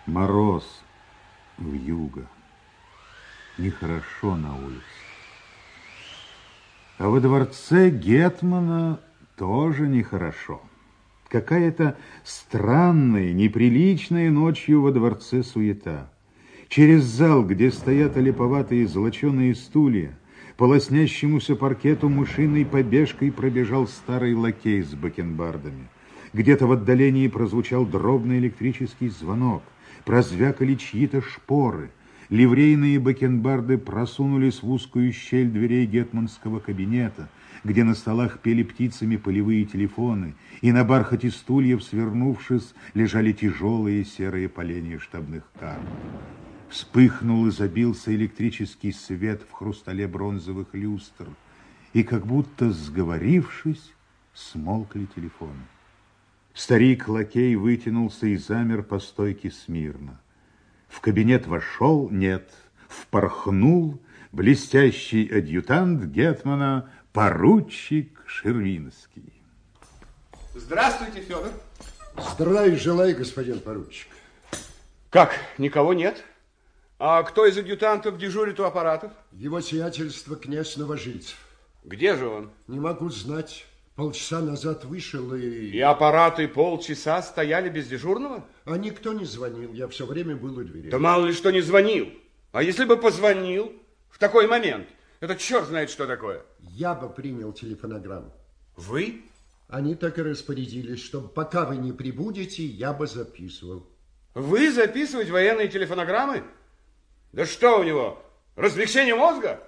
Мороз вьюга. Нехорошо на улице. А во дворце гетмана тоже нехорошо. Какая-то странная, неприличная ночью во дворце суета. Через зал, где стоят олиповатые золоченые стулья, по лоснящемуся паркету мышиной побежкой пробежал старый лакей с бакенбардами. Где-то в отдалении прозвучал дробный электрический звонок, прозвякали чьи-то шпоры. Ливрейные бакенбарды просунулись в узкую щель дверей гетманского кабинета, где на столах пели птицами полевые телефоны, и на бархате стульев, свернувшись, лежали тяжелые серые поленья штабных карт. Вспыхнул и забился электрический свет в хрустале бронзовых люстр, и, как будто сговорившись, смолкли телефоны. Старик-лакей вытянулся и замер по стойке смирно. В кабинет вошел, нет, впорхнул блестящий адъютант гетмана, поручик Шервинский. Здравствуйте, Федор. Здравия желаю, господин поручик. Как, никого нет? А кто из адъютантов дежурит у аппаратов? Его сиятельство князь Новожильцев. Где же он? Не могу знать. Полчаса назад вышел и... И аппараты полчаса стояли без дежурного? А никто не звонил, я все время был у двери. Да мало ли что не звонил. А если бы позвонил в такой момент? Это черт знает, что такое. Я бы принял телефонограмму. Вы? Они так и распорядились, чтобы пока вы не прибудете, я бы записывал. Вы записывать военные телефонограммы? Да что у него, размягчение мозга?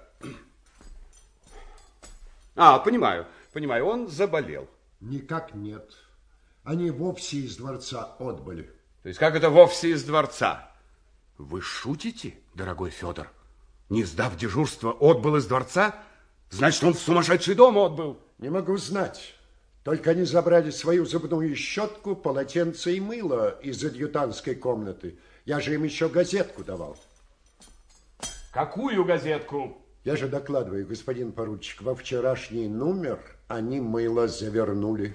А, понимаю, он заболел. Никак нет. Они вовсе из дворца отбыли. То есть как это вовсе из дворца? Вы шутите, дорогой Федор? Не сдав дежурство, отбыл из дворца? Значит, он в сумасшедший дом отбыл. Не могу знать. Только они забрали свою зубную щетку, полотенце и мыло из адъютантской комнаты. Я же им еще газетку давал. Какую газетку? Я же докладываю, господин поручик, во вчерашний номер они мыло завернули.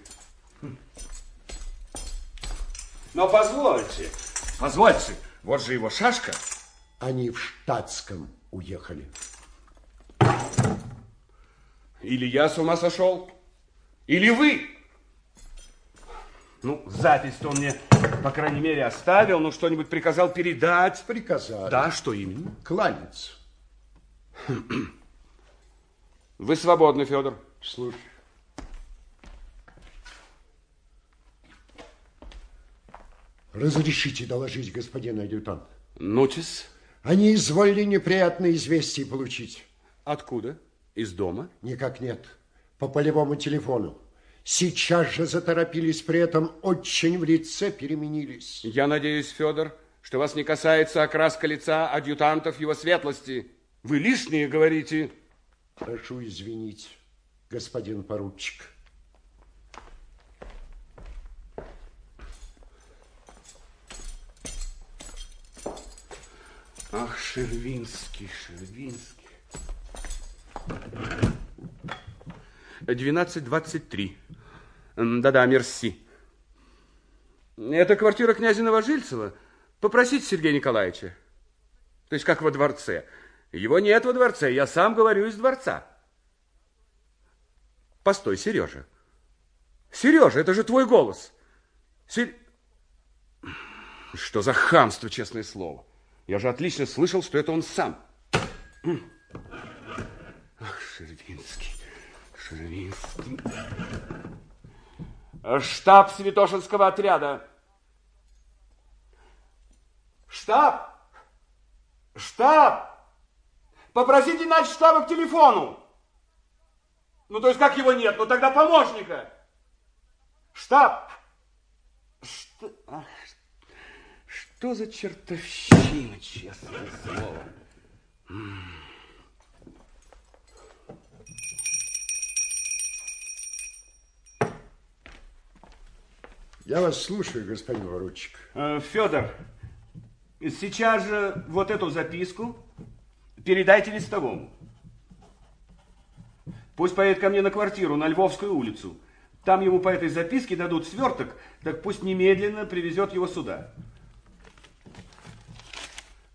Но позвольте, вот же его шашка. Они в штатском уехали. Или я с ума сошел, или вы. Ну, запись-то он мне, по крайней мере, оставил, но что-нибудь приказал передать. Приказали. Да, что именно? Кланяться. Вы свободны, Федор. Слушай. Разрешите доложить, господин адъютант? Ну-тис. Они изволили неприятные известия получить. Откуда? Из дома? Никак нет. По полевому телефону. Сейчас же заторопились, при этом очень в лице переменились. Я надеюсь, Федор, что вас не касается окраска лица адъютантов его светлости. Вы лишние говорите. Прошу извинить, господин поручик. Ах, Шервинский. 12:23. Да-да, мерси. Это квартира князя Новожильцева. Попросите Сергея Николаевича. То есть как во дворце. Его нет во дворце, я сам говорю из дворца. Постой, Сережа. Сережа, это же твой голос. Что за хамство, честное слово. Я же отлично слышал, что это он сам. Ах, Шервинский. Штаб Святошинского отряда. Штаб! Попросите начштаба к телефону. Ну, то есть, как его нет? Ну, тогда помощника. Штаб! Что за чертовщина, честное слово. Я вас слушаю, господин поручик. Федор, сейчас же вот эту записку передайте листовому. Пусть поедет ко мне на квартиру на Львовскую улицу. Там ему по этой записке дадут сверток, так пусть немедленно привезет его сюда.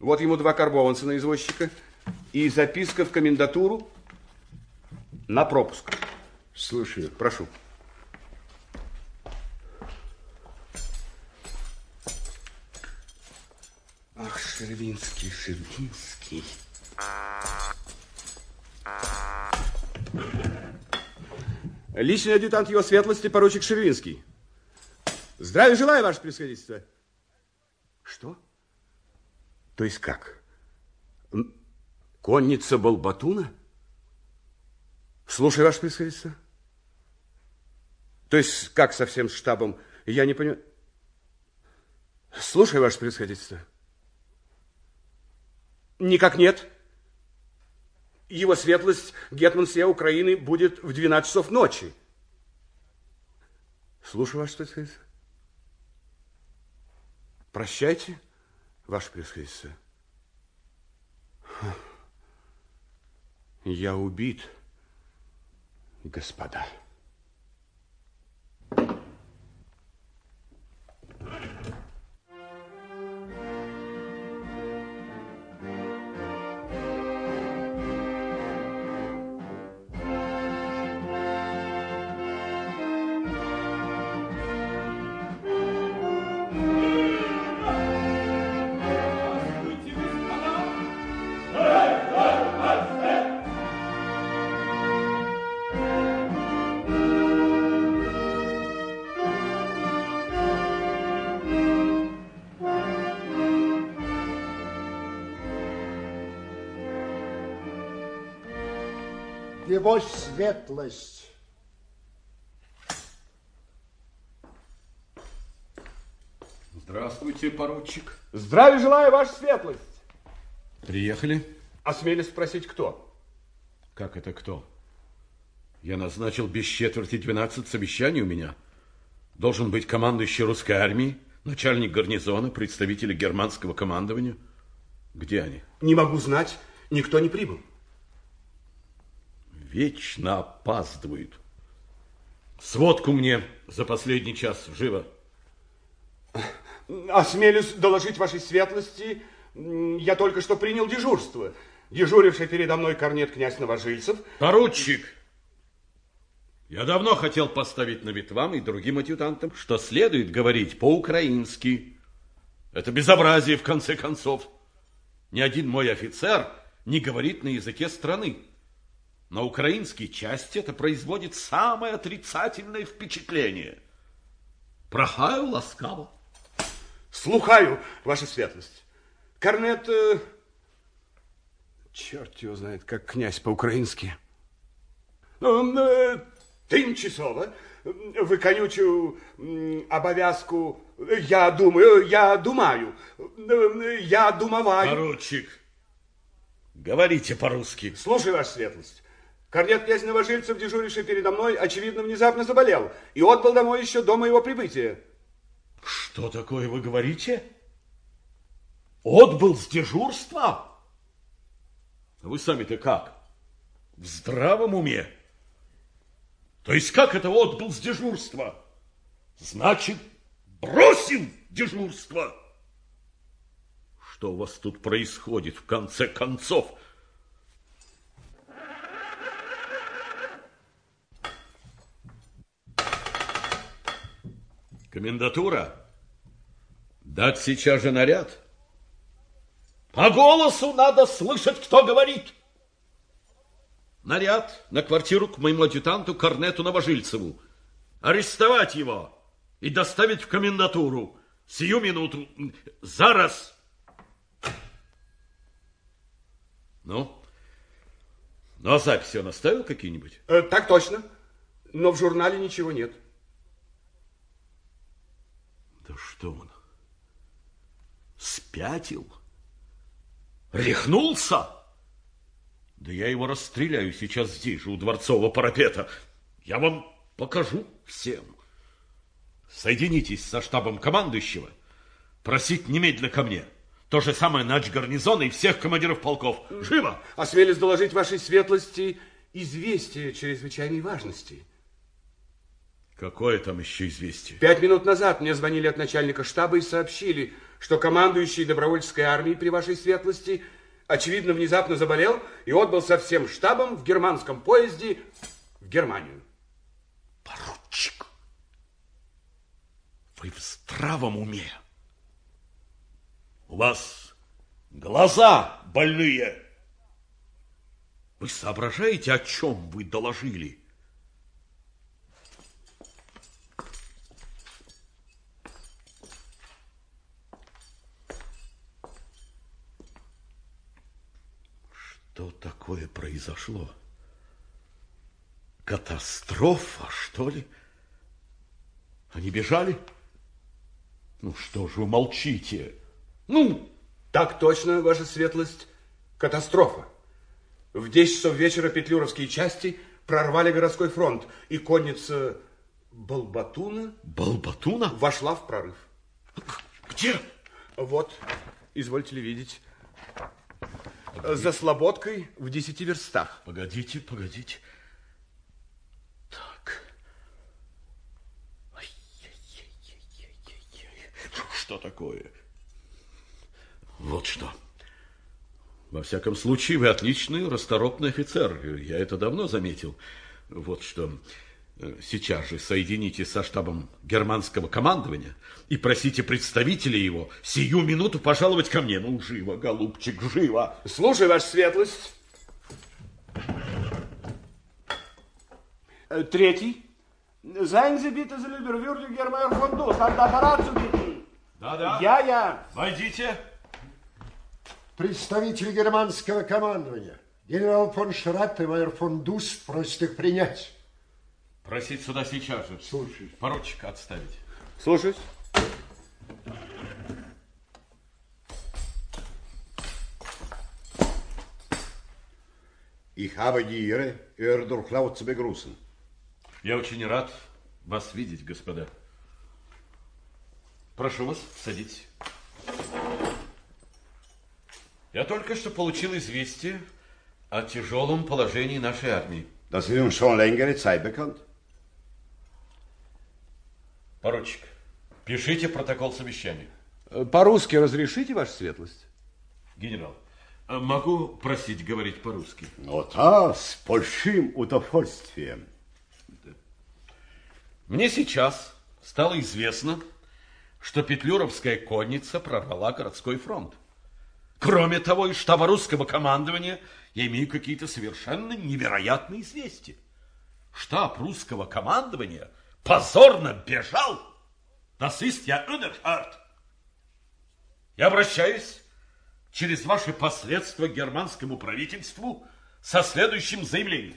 Вот ему 2 карбованца на извозчика и записка в комендатуру на пропуск. Слушаю. Прошу. Ах, Шервинский, Шервинский. Личный адъютант его светлости, поручик Шервинский. Здравия желаю, ваше превосходительство. Что? То есть как? Конница Балбатуна? Слушай, ваше превосходительство. То есть как со всем штабом? Я не понимаю. Слушай, ваше превосходительство. Никак нет. Его светлость, гетман всей Украины, будет в 12 часов ночи. Слушаю, ваше превосходительство. Прощайте, ваше превосходительство. Я убит, господа. Его светлость. Здравствуйте, поручик. Здравия желаю, ваша светлость. Приехали? Осмелюсь спросить, кто? Как это кто? Я назначил без четверти 12 совещаний у меня. Должен быть командующий русской армией, начальник гарнизона, представители германского командования. Где они? Не могу знать, никто не прибыл. Вечно опаздывают. Сводку мне за последний час, живо. Осмелюсь доложить вашей светлости, я только что принял дежурство. Дежуривший передо мной корнет князь Новожильцев. Поручик, я давно хотел поставить на вид вам и другим адъютантам, что следует говорить по-украински. Это безобразие, в конце концов. Ни один мой офицер не говорит на языке страны. На украинской части это производит самое отрицательное впечатление. Прохаю ласкаво. Слухаю, ваша светлость. Корнет... черт его знает, как князь по-украински. Тимчасово виконючу обов'язку я думаю, я думаю, я думаваю. Поручик, говорите по-русски. Слушай, ваша светлость. Корнет князь Новожильцев, дежуривший передо мной, очевидно, внезапно заболел и отбыл домой еще до моего прибытия. Что такое вы говорите? Отбыл с дежурства? Вы сами-то как? В здравом уме? То есть как это отбыл с дежурства? Значит, бросил дежурство. Что у вас тут происходит в конце концов? Комендатура? Дать сейчас же наряд? По голосу надо слышать, кто говорит. Наряд на квартиру к моему адъютанту корнету Новожильцеву. Арестовать его и доставить в комендатуру. Сию минуту. Зараз. Ну а записи он оставил какие-нибудь? Так точно. Но в журнале ничего нет. Да что он? Спятил? Рехнулся? Да я его расстреляю сейчас здесь же, у дворцового парапета. Я вам покажу всем. Соединитесь со штабом командующего. Просить немедленно ко мне. То же самое начгарнизона и всех командиров полков. Живо! Осмелюсь доложить вашей светлости известие чрезвычайной важности. Какое там еще известие? 5 минут назад мне звонили от начальника штаба и сообщили, что командующий добровольческой армией при вашей светлости, очевидно, внезапно заболел и отбыл со всем штабом в германском поезде в Германию. Поручик, вы в здравом уме? У вас глаза больные. Вы соображаете, о чем вы доложили? Что такое произошло? Катастрофа, что ли? Они бежали? Ну что же вы молчите? Ну, Так точно, ваша светлость, катастрофа. В 10 часов вечера петлюровские части прорвали городской фронт, и конница Балбатуна вошла в прорыв. Где? Вот, извольте ли видеть. За Слободкой в 10 верстах. Погодите. Так. Что такое? Вот что. Во всяком случае, вы отличный, расторопный офицер. Я это давно заметил. Вот что. Сейчас же соединитесь со штабом германского командования и просите представителей его сию минуту пожаловать ко мне. Ну, живо, голубчик, живо. Слушай, ваша светлость. 3. Seien Sie bitte so liebwürdig, Herr von Dus, an Apparat zu bitten. Да. Я. Войдите. Представитель германского командования. Генерал фон Шратт и майор фон Дус просят их принять. Просить сюда сейчас же. Слушай. Поручика отставить. Слушаюсь. Ich habe die Ehre, Ihr Durchlaut zu begrüßen. Я очень рад вас видеть, господа. Прошу вас, садитесь. Я только что получил известие о тяжелом положении нашей армии. Das ist uns schon längere Zeit bekannt. Поручик, пишите протокол совещания. По-русски разрешите, ваша светлость? Генерал, могу просить говорить по-русски? Ну да, с большим удовольствием. Мне сейчас стало известно, что петлюровская конница прорвала городской фронт. Кроме того, из штаба русского командования я имею какие-то совершенно невероятные известия. Штаб русского командования позорно бежал. Das ist ja unerhört. Я обращаюсь через ваши посредства к германскому правительству со следующим заявлением.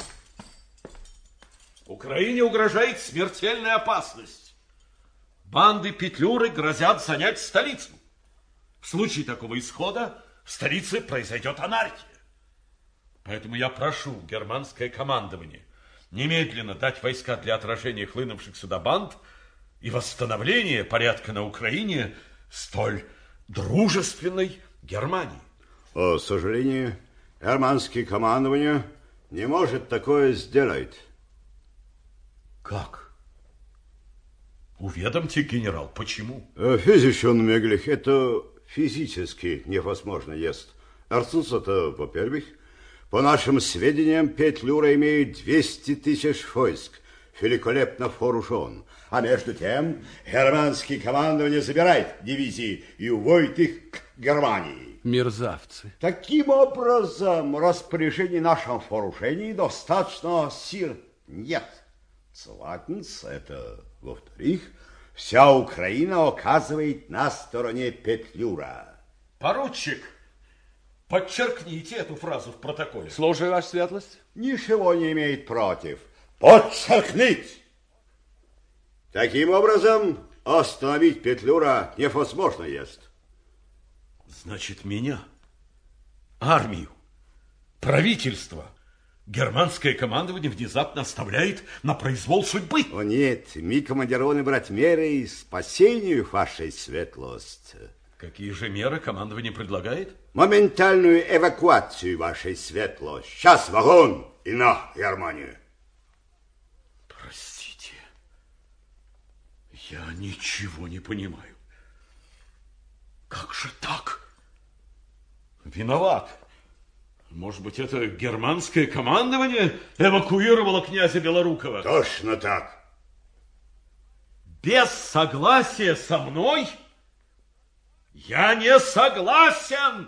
Украине угрожает смертельная опасность. Банды Петлюры грозят занять столицу. В случае такого исхода в столице произойдет анархия. Поэтому я прошу германское командование немедленно дать войска для отражения хлынувших сюда банд и восстановления порядка на Украине столь дружественной Германии. К сожалению, германское командование не может такое сделать. Как? Уведомьте, генерал, почему? Физически möglich, это физически невозможно есть. Erstens, это, во-первых, по нашим сведениям, Петлюра имеет 200 тысяч войск, великолепно вооружен. А между тем, германское командование забирает дивизии и уводит их к Германии. Мерзавцы. Таким образом, в распоряжении нашем вооружении достаточно сил нет. Zweitens, это, во-вторых, вся Украина оказывает на стороне Петлюра. Поручик, подчеркните эту фразу в протоколе. Слушаю, ваша светлость. Ничего не имеет против. Подчеркнуть! Таким образом, остановить Петлюра невозможно есть. Значит, меня, армию, правительство, германское командование внезапно оставляет на произвол судьбы. О нет, мы командированы брать меры спасению вашей светлости. Какие же меры командование предлагает? Моментальную эвакуацию вашей светлости. Сейчас вагон и на Германию. Простите, Я ничего не понимаю. Как же так? Виноват. Может быть, это германское командование эвакуировало князя Белорукова? Точно так. Без согласия со мной? Я не согласен!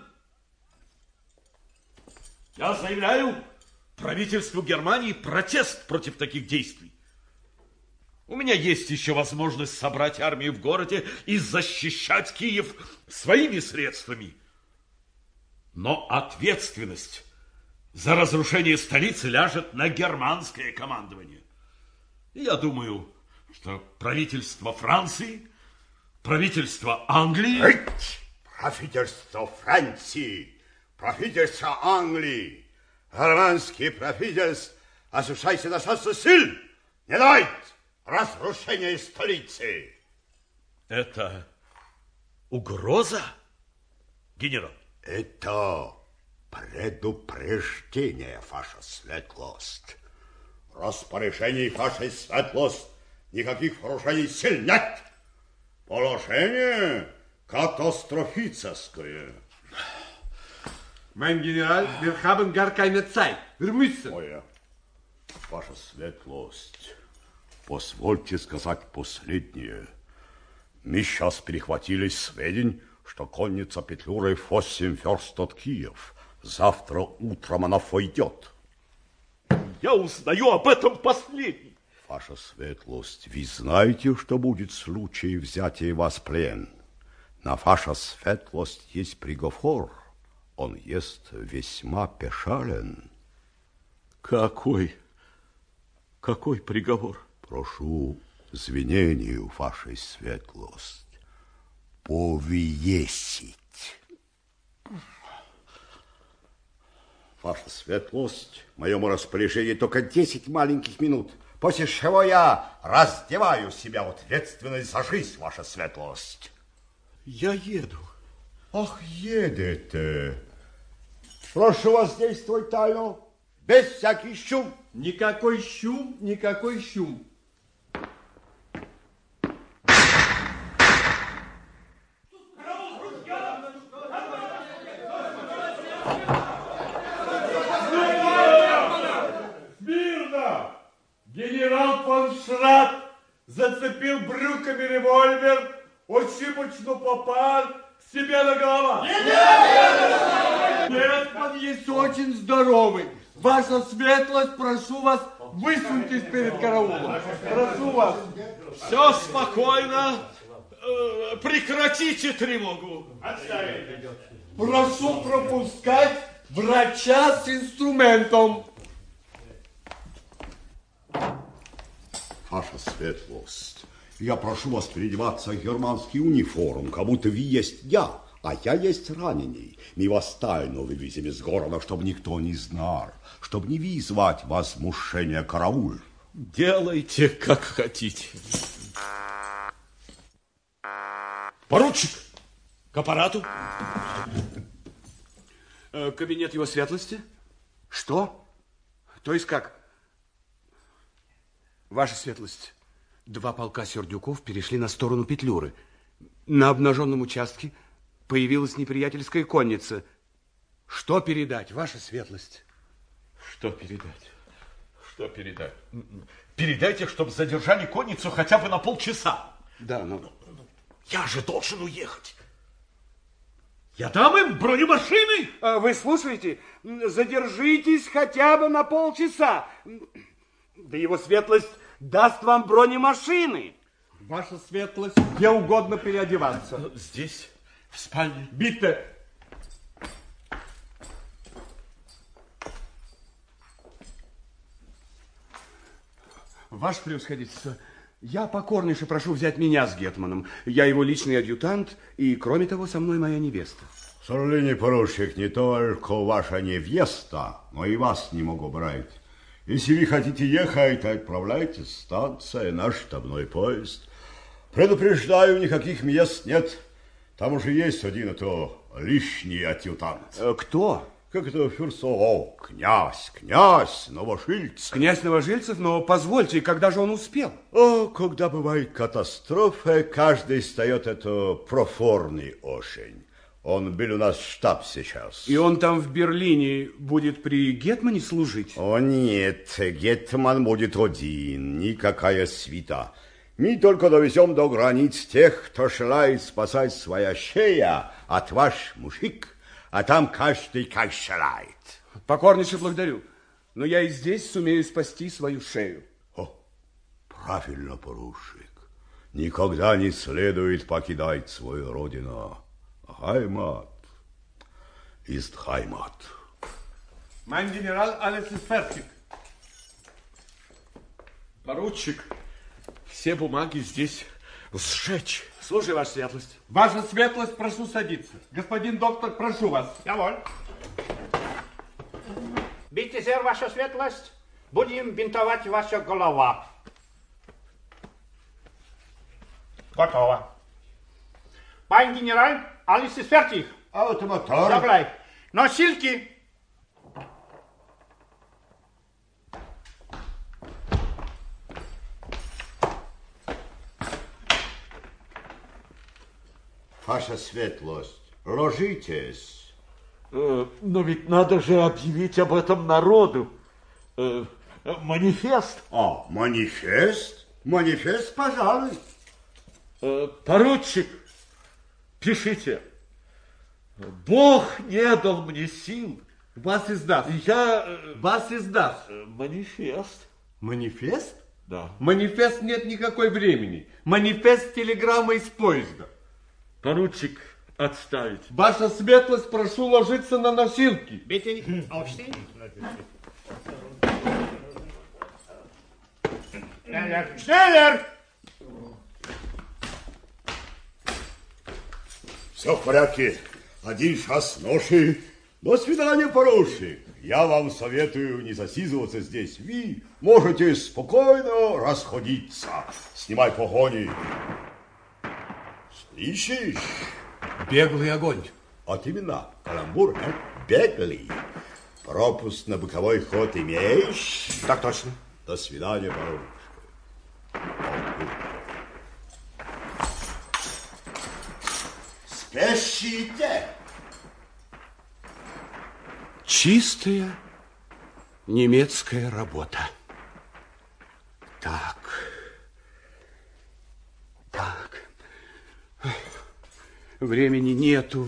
Я заявляю правительству Германии протест против таких действий. У меня есть еще возможность собрать армию в городе и защищать Киев своими средствами. Но ответственность за разрушение столицы ляжет на германское командование. И я думаю, что правительство Франции, правительство Англии... Правительство Франции, правительство Англии, германский правительство, осуществляйте достаточно сил, не давайте разрушения столицы. Это угроза, генерал? Это предупреждение, ваша светлость. Распоряжений, ваша светлость, никаких вооружений сил нет. Положение катастрофическое. Mein General, wir haben gar keine Zeit. Wir müssen. Ваша светлость, позвольте сказать последнее. Мы сейчас перехватили сведения, что конница Петлюры 8 верст от Киев. Завтра утром она войдет. Я узнаю об этом последнем. Ваша светлость, вы знаете, что будет в случае взятия вас в плен? На ваша светлость есть приговор. Он есть весьма печален. Какой приговор? Прошу извинению, вашей светлость. Повесить. Ваша светлость, в моем распоряжении только 10 маленьких минут, после чего я раздеваю себя в ответственность за жизнь, ваша светлость. Я еду. Ах, едете. Прошу вас действовать тайно, без всяких шум. Никакой шум, никакой шум. Генерал фон Шрат зацепил брюками револьвер, ошибочно попал к себе на голову. Нет, он есть очень здоровый. Ваша светлость, прошу вас, высуньтесь перед караулом. Прошу вас. Все спокойно. Прекратите тревогу. Прошу пропускать врача с инструментом. Ваша светлость, я прошу вас переодеваться в германский униформ, как будто вы есть я, а я есть раненый. Мы вас тайно вывезем из города, чтобы никто не знал, чтобы не вызвать возмущение караул. Делайте, как хотите. Поручик, к аппарату. Кабинет его светлости? Что? То есть как? Ваша светлость, 2 полка сердюков перешли на сторону Петлюры. На обнаженном участке появилась неприятельская конница. Что передать, ваша светлость? Что передать? Что передать? Передайте, чтобы задержали конницу хотя бы на полчаса. Да, но... Я же должен уехать. Я дам им бронемашины. Вы слушаете? Задержитесь хотя бы на полчаса. Да его светлость даст вам бронемашины. Ваша светлость, где угодно переодеваться. Здесь, в спальне. Битте. Ваше превосходительство, я покорнейше прошу взять меня с гетманом. Я его личный адъютант, и, кроме того, со мной моя невеста. Сожалению, поручик, не только ваша невеста, но и вас не могу брать. Если вы хотите ехать, отправляйтесь в станцию, наш штабной поезд. Предупреждаю, никаких мест нет. Там уже есть один, а то лишний адъютант. Кто? Как это Фюрсов? О, князь Новожильцев. Князь Новожильцев, но позвольте, когда же он успел? О, когда бывает катастрофа, каждый встает это проформный очень. Он был у нас в штаб сейчас. И он там в Берлине будет при Гетмане служить? О, нет, Гетман будет один, никакая свита. Мы только довезем до границ тех, кто желает спасать своя шея от ваш мужик, а там каждый как желает. Покорнейше благодарю, но я и здесь сумею спасти свою шею. О, правильно, поручик. Никогда не следует покидать свою родину. Heimat ist Heimat. Mein General, alles ist fertig. Поручик, все бумаги здесь сжечь. Слушай, ваша светлость. Ваша светлость, прошу садиться. Господин доктор, прошу вас. Jawohl. Bitte sehr, ваша светлость. Будем бинтовать ваша голова. Готово. Mein General, alles ist fertig. Automotor. Забирай. Носилки. Ваша светлость, ложитесь. Но ведь надо же объявить об этом народу. Манифест. А, манифест? Манифест, пожалуй. Поручик, пишите. Бог не дал мне сил. Was ist das? Was ist das? Манифест. Манифест? Да. Манифест нет никакой времени. Манифест телеграмма из поезда. Поручик, отставить. Ваша светлость, прошу ложиться на носилки. Bitte aufstehen. Schneller, schneller! Все в порядке. Один час ноши. До свидания, поручик. Я вам советую не засиживаться здесь. Вы можете спокойно расходиться. Снимай погони. Слышишь? Беглый огонь. Вот именно, каламбур, беглый. Пропуск на боковой ход имеешь? Так точно. До свидания, поручик. Спешите! Чистая немецкая работа. Так. Времени нету.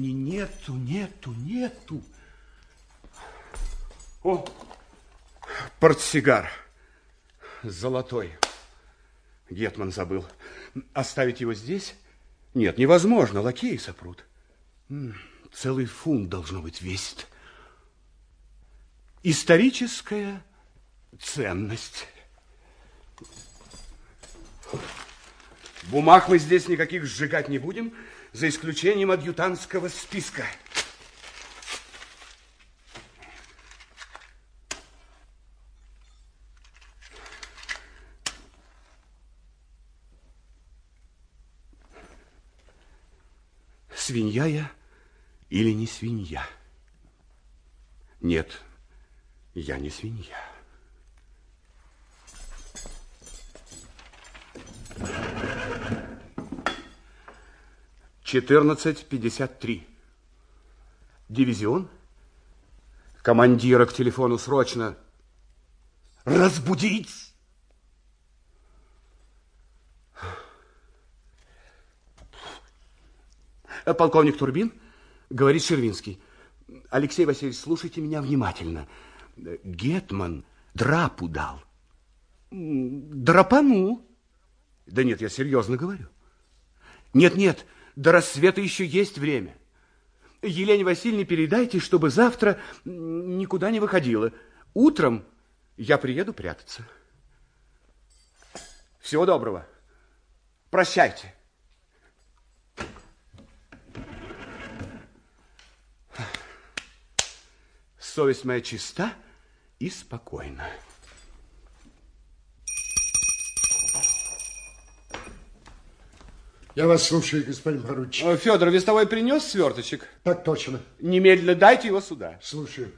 О, портсигар. Золотой. Гетман забыл. Оставить его здесь? Нет, невозможно, лакеи сопрут. Целый фунт должно быть весит. Историческая ценность. Бумаг мы здесь никаких сжигать не будем, за исключением адъютантского списка. Свинья я или не свинья? Нет, я не свинья. «14:53. Дивизион? Командира к телефону срочно. Разбудить!» Полковник Турбин, говорит Шервинский. Алексей Васильевич, слушайте меня внимательно. Гетман драпу дал. Драпанул. Да нет, я серьезно говорю. Нет, до рассвета еще есть время. Елене Васильевне передайте, чтобы завтра никуда не выходила. Утром я приеду прятаться. Всего доброго. Прощайте. Совесть моя чиста и спокойна. Я вас слушаю, господин поручик. Федор, вестовой принес сверточек? Так точно. Немедленно дайте его сюда. Слушаю.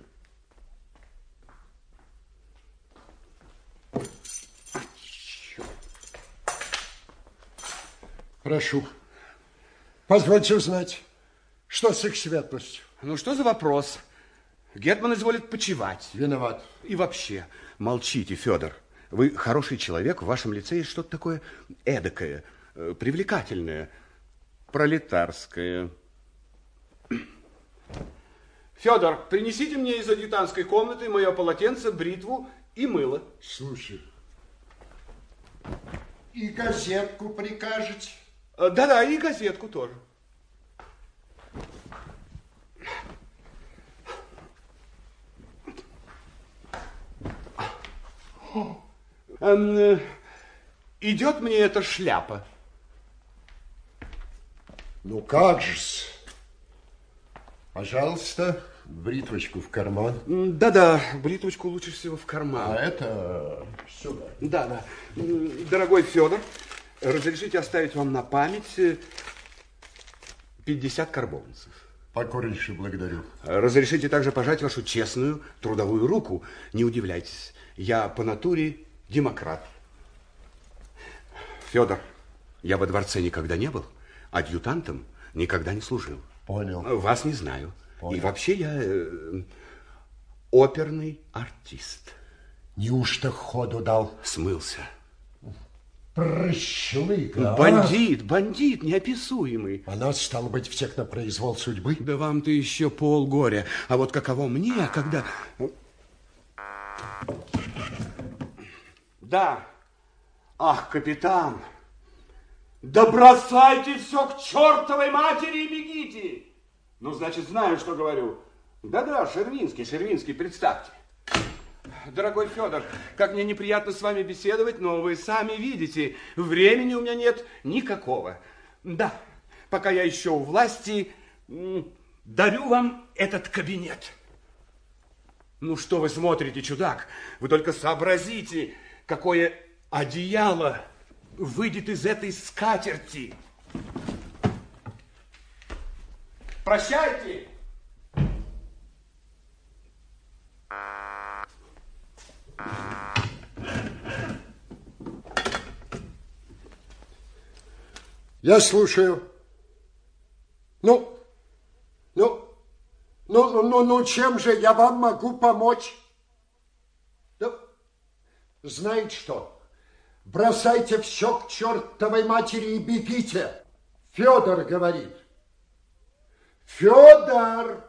Прошу. Позвольте узнать, что с их светлостью? Ну, что за вопрос? Гетман изволит почивать. Виноват. И вообще, молчите, Федор. Вы хороший человек, в вашем лице есть что-то такое эдакое, привлекательное, пролетарское. Федор, принесите мне из адъютантской комнаты мое полотенце, бритву и мыло. Слушай. И газетку прикажете? Да-да, и газетку тоже. Идет мне эта шляпа? Ну как же-с. Пожалуйста, бритвочку в карман. Да-да, бритвочку лучше всего в карман. А это сюда. Да-да. Дорогой Федор, разрешите оставить вам на память 50 карбованцев. Покорнейше благодарю. Разрешите также пожать вашу честную трудовую руку. Не удивляйтесь, я по натуре демократ. Федор, я во дворце никогда не был, адъютантом никогда не служил. Понял. Вас не знаю. Понял. И вообще я оперный артист. Неужто ходу дал? Смылся. Прощелыга, Бандит неописуемый. А нас, стало быть, всех на произвол судьбы? Да вам-то еще полгоря. А вот каково мне, когда... Да. Ах, капитан. Да бросайте все к чертовой матери и бегите. Ну, значит, знаю, что говорю. Да-да, Шервинский, представьте. Дорогой Федор, как мне неприятно с вами беседовать, но вы сами видите, времени у меня нет никакого. Да, пока я еще у власти, дарю вам этот кабинет. Ну, что вы смотрите, чудак? Вы только сообразите, какое одеяло выйдет из этой скатерти. Прощайте. Я слушаю. Чем же я вам могу помочь? Да, знаете что? Бросайте все к чертовой матери и бегите. Федор говорит. Федор!